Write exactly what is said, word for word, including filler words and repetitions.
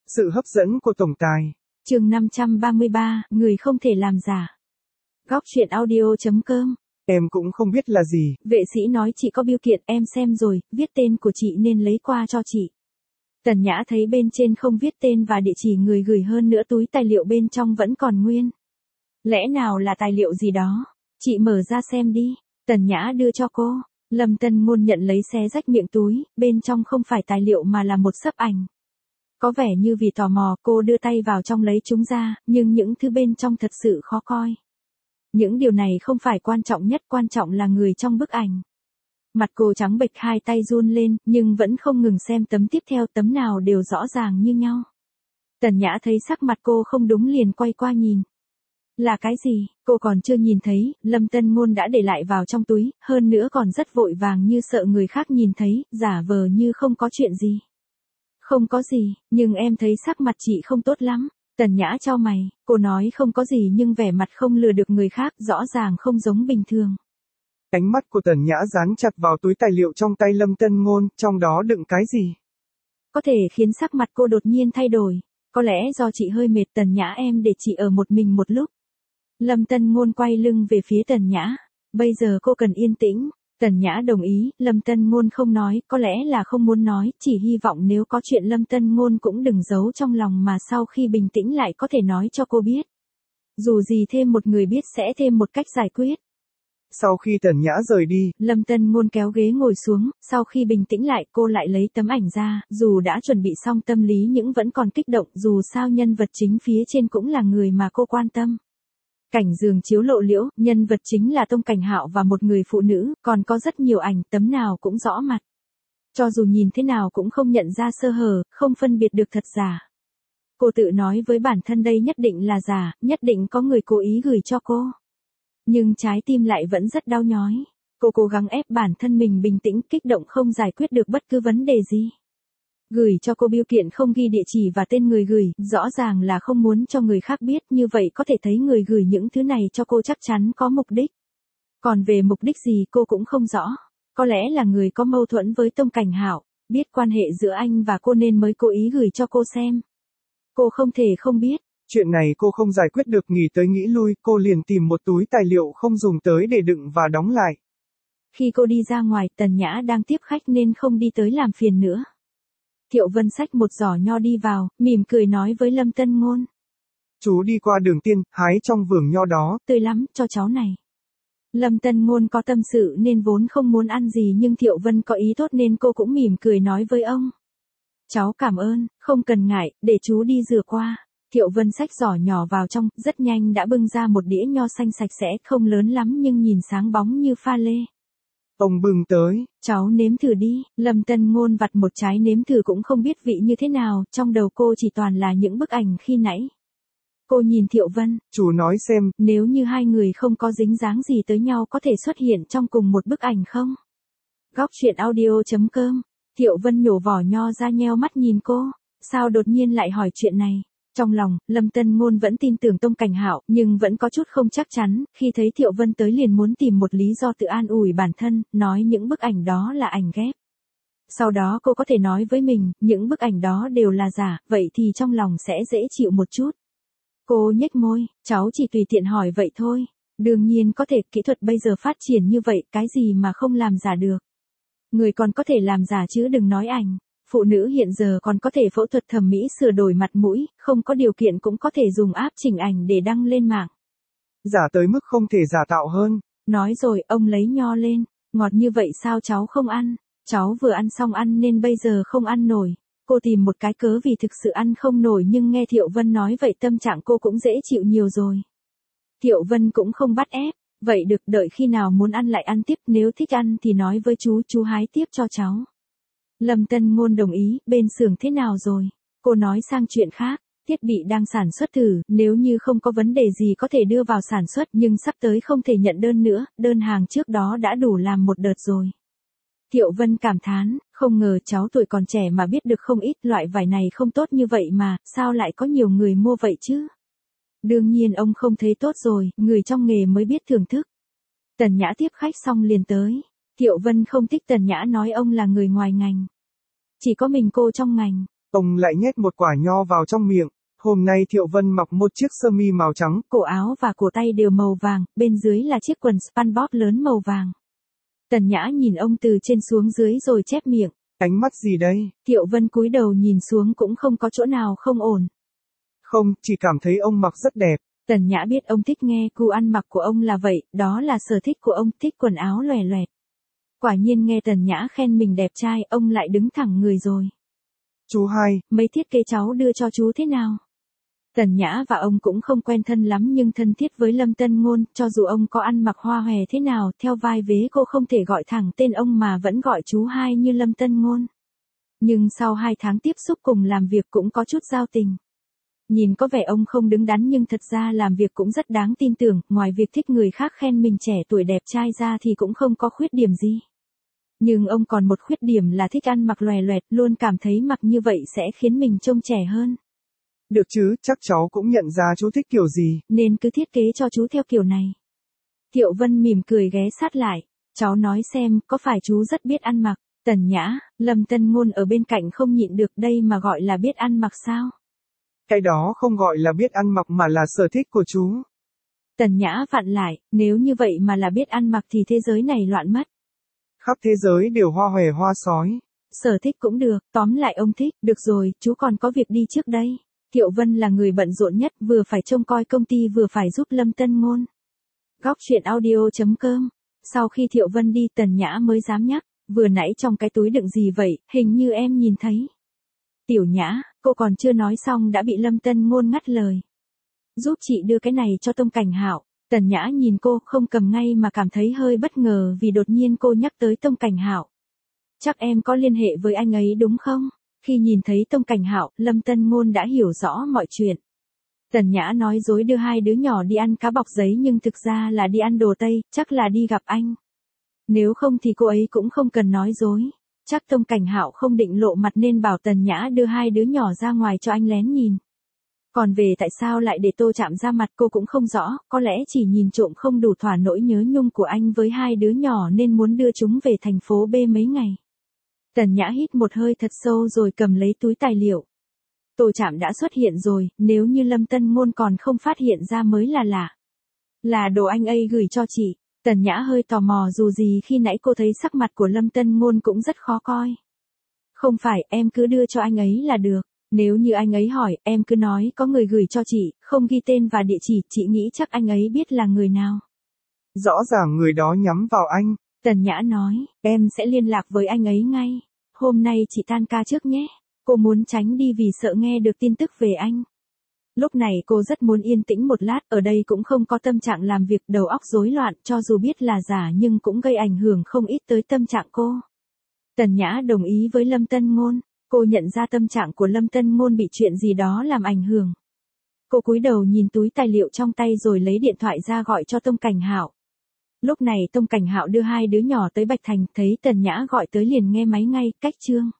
Sự hấp dẫn của tổng tài. Chương năm trăm ba mươi ba, người không thể làm giả. Góc truyện audio chấm com. Em cũng không biết là gì. Vệ sĩ nói chị có bưu kiện, em xem rồi, viết tên của chị nên lấy qua cho chị. Tần Nhã thấy bên trên không viết tên và địa chỉ người gửi, hơn nữa túi tài liệu bên trong vẫn còn nguyên. Lẽ nào là tài liệu gì đó? Chị mở ra xem đi. Tần Nhã đưa cho cô. Lâm Tân Ngôn nhận lấy, xé rách miệng túi, bên trong không phải tài liệu mà là một xấp ảnh. Có vẻ như vì tò mò, cô đưa tay vào trong lấy chúng ra, nhưng những thứ bên trong thật sự khó coi. Những điều này không phải quan trọng nhất, quan trọng là người trong bức ảnh. Mặt cô trắng bệch, hai tay run lên, nhưng vẫn không ngừng xem tấm tiếp theo, tấm nào đều rõ ràng như nhau. Tần Nhã thấy sắc mặt cô không đúng liền quay qua nhìn. Là cái gì, cô còn chưa nhìn thấy, Lâm Tân Ngôn đã để lại vào trong túi, hơn nữa còn rất vội vàng như sợ người khác nhìn thấy, giả vờ như không có chuyện gì. Không có gì, nhưng em thấy sắc mặt chị không tốt lắm. Tần Nhã chau mày, cô nói không có gì nhưng vẻ mặt không lừa được người khác, rõ ràng không giống bình thường. Ánh mắt của Tần Nhã dán chặt vào túi tài liệu trong tay Lâm Tân Ngôn, trong đó đựng cái gì? Có thể khiến sắc mặt cô đột nhiên thay đổi. Có lẽ do chị hơi mệt. Tần Nhã, em để chị ở một mình một lúc. Lâm Tân Ngôn quay lưng về phía Tần Nhã. Bây giờ cô cần yên tĩnh. Tần Nhã đồng ý, Lâm Tân Ngôn không nói, có lẽ là không muốn nói, chỉ hy vọng nếu có chuyện Lâm Tân Ngôn cũng đừng giấu trong lòng mà sau khi bình tĩnh lại có thể nói cho cô biết. Dù gì thêm một người biết sẽ thêm một cách giải quyết. Sau khi Tần Nhã rời đi, Lâm Tân Ngôn kéo ghế ngồi xuống, sau khi bình tĩnh lại cô lại lấy tấm ảnh ra, dù đã chuẩn bị xong tâm lý nhưng vẫn còn kích động, dù sao nhân vật chính phía trên cũng là người mà cô quan tâm. Cảnh giường chiếu lộ liễu, nhân vật chính là Tông Cảnh Hạo và một người phụ nữ, còn có rất nhiều ảnh, tấm nào cũng rõ mặt. Cho dù nhìn thế nào cũng không nhận ra sơ hở, không phân biệt được thật giả. Cô tự nói với bản thân đây nhất định là giả, nhất định có người cố ý gửi cho cô. Nhưng trái tim lại vẫn rất đau nhói. Cô cố gắng ép bản thân mình bình tĩnh, kích động không giải quyết được bất cứ vấn đề gì. Gửi cho cô bưu kiện không ghi địa chỉ và tên người gửi, rõ ràng là không muốn cho người khác biết, như vậy có thể thấy người gửi những thứ này cho cô chắc chắn có mục đích. Còn về mục đích gì cô cũng không rõ. Có lẽ là người có mâu thuẫn với Tông Cảnh Hạo, biết quan hệ giữa anh và cô nên mới cố ý gửi cho cô xem. Cô không thể không biết. Chuyện này cô không giải quyết được, nghĩ tới nghĩ lui, cô liền tìm một túi tài liệu không dùng tới để đựng và đóng lại. Khi cô đi ra ngoài, Tần Nhã đang tiếp khách nên không đi tới làm phiền nữa. Thiệu Vân xách một giỏ nho đi vào, mỉm cười nói với Lâm Tân Ngôn. Chú đi qua đường Tiên, hái trong vườn nho đó. Tươi lắm, cho cháu này. Lâm Tân Ngôn có tâm sự nên vốn không muốn ăn gì, nhưng Thiệu Vân có ý tốt nên cô cũng mỉm cười nói với ông. Cháu cảm ơn, không cần ngại, để chú đi rửa qua. Thiệu Vân xách giỏ nhỏ vào trong, rất nhanh đã bưng ra một đĩa nho xanh sạch sẽ, không lớn lắm nhưng nhìn sáng bóng như pha lê. Ông bưng tới. Cháu nếm thử đi. Lâm Tân Ngôn vặt một trái nếm thử cũng không biết vị như thế nào, trong đầu cô chỉ toàn là những bức ảnh khi nãy. Cô nhìn Thiệu Vân. Chú nói xem, nếu như hai người không có dính dáng gì tới nhau có thể xuất hiện trong cùng một bức ảnh không? Góc truyện audio chấm com. Thiệu Vân nhổ vỏ nho ra, nheo mắt nhìn cô. Sao đột nhiên lại hỏi chuyện này? Trong lòng, Lâm Tân Ngôn vẫn tin tưởng Tông Cảnh Hạo, nhưng vẫn có chút không chắc chắn, khi thấy Thiệu Vân tới liền muốn tìm một lý do tự an ủi bản thân, nói những bức ảnh đó là ảnh ghép. Sau đó cô có thể nói với mình, những bức ảnh đó đều là giả, vậy thì trong lòng sẽ dễ chịu một chút. Cô nhếch môi, cháu chỉ tùy tiện hỏi vậy thôi. Đương nhiên có thể, kỹ thuật bây giờ phát triển như vậy, cái gì mà không làm giả được. Người còn có thể làm giả chứ đừng nói ảnh. Phụ nữ hiện giờ còn có thể phẫu thuật thẩm mỹ sửa đổi mặt mũi, không có điều kiện cũng có thể dùng app chỉnh ảnh để đăng lên mạng. Giả tới mức không thể giả tạo hơn. Nói rồi, ông lấy nho lên. Ngọt như vậy sao cháu không ăn? Cháu vừa ăn xong ăn nên bây giờ không ăn nổi. Cô tìm một cái cớ vì thực sự ăn không nổi, nhưng nghe Thiệu Vân nói vậy tâm trạng cô cũng dễ chịu nhiều rồi. Thiệu Vân cũng không bắt ép. Vậy được, đợi khi nào muốn ăn lại ăn tiếp, nếu thích ăn thì nói với chú, chú hái tiếp cho cháu. Lâm Tân Ngôn đồng ý. Bên xưởng thế nào rồi? Cô nói sang chuyện khác. Thiết bị đang sản xuất thử, nếu như không có vấn đề gì có thể đưa vào sản xuất, nhưng sắp tới không thể nhận đơn nữa, đơn hàng trước đó đã đủ làm một đợt rồi. Thiệu Vân cảm thán, không ngờ cháu tuổi còn trẻ mà biết được không ít, loại vải này không tốt như vậy mà, sao lại có nhiều người mua vậy chứ? Đương nhiên ông không thấy tốt rồi, người trong nghề mới biết thưởng thức. Tần Nhã tiếp khách xong liền tới. Thiệu Vân không thích Tần Nhã nói ông là người ngoài ngành. Chỉ có mình cô trong ngành. Ông lại nhét một quả nho vào trong miệng. Hôm nay Thiệu Vân mặc một chiếc sơ mi màu trắng, cổ áo và cổ tay đều màu vàng, bên dưới là chiếc quần SpongeBob lớn màu vàng. Tần Nhã nhìn ông từ trên xuống dưới rồi chép miệng. Ánh mắt gì đây? Thiệu Vân cúi đầu nhìn xuống cũng không có chỗ nào không ổn. Không, chỉ cảm thấy ông mặc rất đẹp. Tần Nhã biết ông thích nghe gu ăn mặc của ông là vậy, đó là sở thích của ông, thích quần áo lòe loẹt. Quả nhiên nghe Tần Nhã khen mình đẹp trai, ông lại đứng thẳng người rồi. Chú hai, mấy thiết kế cháu đưa cho chú thế nào? Tần Nhã và ông cũng không quen thân lắm nhưng thân thiết với Lâm Tân Ngôn, cho dù ông có ăn mặc hoa hòe thế nào, theo vai vế cô không thể gọi thẳng tên ông mà vẫn gọi chú hai như Lâm Tân Ngôn. Nhưng sau hai tháng tiếp xúc cùng làm việc cũng có chút giao tình. Nhìn có vẻ ông không đứng đắn nhưng thật ra làm việc cũng rất đáng tin tưởng, ngoài việc thích người khác khen mình trẻ tuổi đẹp trai ra thì cũng không có khuyết điểm gì. Nhưng ông còn một khuyết điểm là thích ăn mặc lòe loẹt, luôn cảm thấy mặc như vậy sẽ khiến mình trông trẻ hơn. Được chứ, chắc cháu cũng nhận ra chú thích kiểu gì. Nên cứ thiết kế cho chú theo kiểu này. Thiệu Vân mỉm cười ghé sát lại. Cháu nói xem, có phải chú rất biết ăn mặc? Tần Nhã, Lâm Tân Ngôn ở bên cạnh không nhịn được đây mà gọi là biết ăn mặc sao? Cái đó không gọi là biết ăn mặc mà là sở thích của chú. Tần Nhã vặn lại, nếu như vậy mà là biết ăn mặc thì thế giới này loạn mất. Khắp thế giới đều hoa hòe hoa sói. Sở thích cũng được, tóm lại ông thích, được rồi, chú còn có việc đi trước đây. Thiệu Vân là người bận rộn nhất, vừa phải trông coi công ty vừa phải giúp Lâm Tân Ngôn. Góc truyện audio chấm com. Sau khi Thiệu Vân đi Tần Nhã mới dám nhắc, vừa nãy trong cái túi đựng gì vậy, hình như em nhìn thấy. Tiểu Nhã, cô còn chưa nói xong đã bị Lâm Tân Ngôn ngắt lời. Giúp chị đưa cái này cho Tông Cảnh Hạo. Tần Nhã nhìn cô không cầm ngay mà cảm thấy hơi bất ngờ vì đột nhiên cô nhắc tới Tông Cảnh Hạo. Chắc em có liên hệ với anh ấy đúng không? Khi nhìn thấy Tông Cảnh Hạo, Lâm Tân Ngôn đã hiểu rõ mọi chuyện. Tần Nhã nói dối đưa hai đứa nhỏ đi ăn cá bọc giấy nhưng thực ra là đi ăn đồ Tây, chắc là đi gặp anh. Nếu không thì cô ấy cũng không cần nói dối. Chắc Tông Cảnh Hạo không định lộ mặt nên bảo Tần Nhã đưa hai đứa nhỏ ra ngoài cho anh lén nhìn. Còn về tại sao lại để Tô Trạm ra mặt cô cũng không rõ, có lẽ chỉ nhìn trộm không đủ thỏa nỗi nhớ nhung của anh với hai đứa nhỏ nên muốn đưa chúng về thành phố B mấy ngày. Tần Nhã hít một hơi thật sâu rồi cầm lấy túi tài liệu. Tô Trạm đã xuất hiện rồi, nếu như Lâm Tân Ngôn còn không phát hiện ra mới là lạ. Là đồ anh ấy gửi cho chị. Tần Nhã hơi tò mò dù gì khi nãy cô thấy sắc mặt của Lâm Tân Ngôn cũng rất khó coi. Không phải, em cứ đưa cho anh ấy là được. Nếu như anh ấy hỏi, em cứ nói có người gửi cho chị, không ghi tên và địa chỉ, chị nghĩ chắc anh ấy biết là người nào. Rõ ràng người đó nhắm vào anh. Tần Nhã nói, em sẽ liên lạc với anh ấy ngay. Hôm nay chị tan ca trước nhé. Cô muốn tránh đi vì sợ nghe được tin tức về anh. Lúc này cô rất muốn yên tĩnh một lát, ở đây cũng không có tâm trạng làm việc, đầu óc rối loạn, cho dù biết là giả nhưng cũng gây ảnh hưởng không ít tới tâm trạng cô. Tần Nhã đồng ý với Lâm Tân Ngôn. Cô nhận ra tâm trạng của Lâm Tân Ngôn bị chuyện gì đó làm ảnh hưởng. Cô cúi đầu nhìn túi tài liệu trong tay rồi lấy điện thoại ra gọi cho Tông Cảnh Hạo. Lúc này Tông Cảnh Hạo đưa hai đứa nhỏ tới Bạch Thành, thấy Tần Nhã gọi tới liền nghe máy ngay, cách Trương.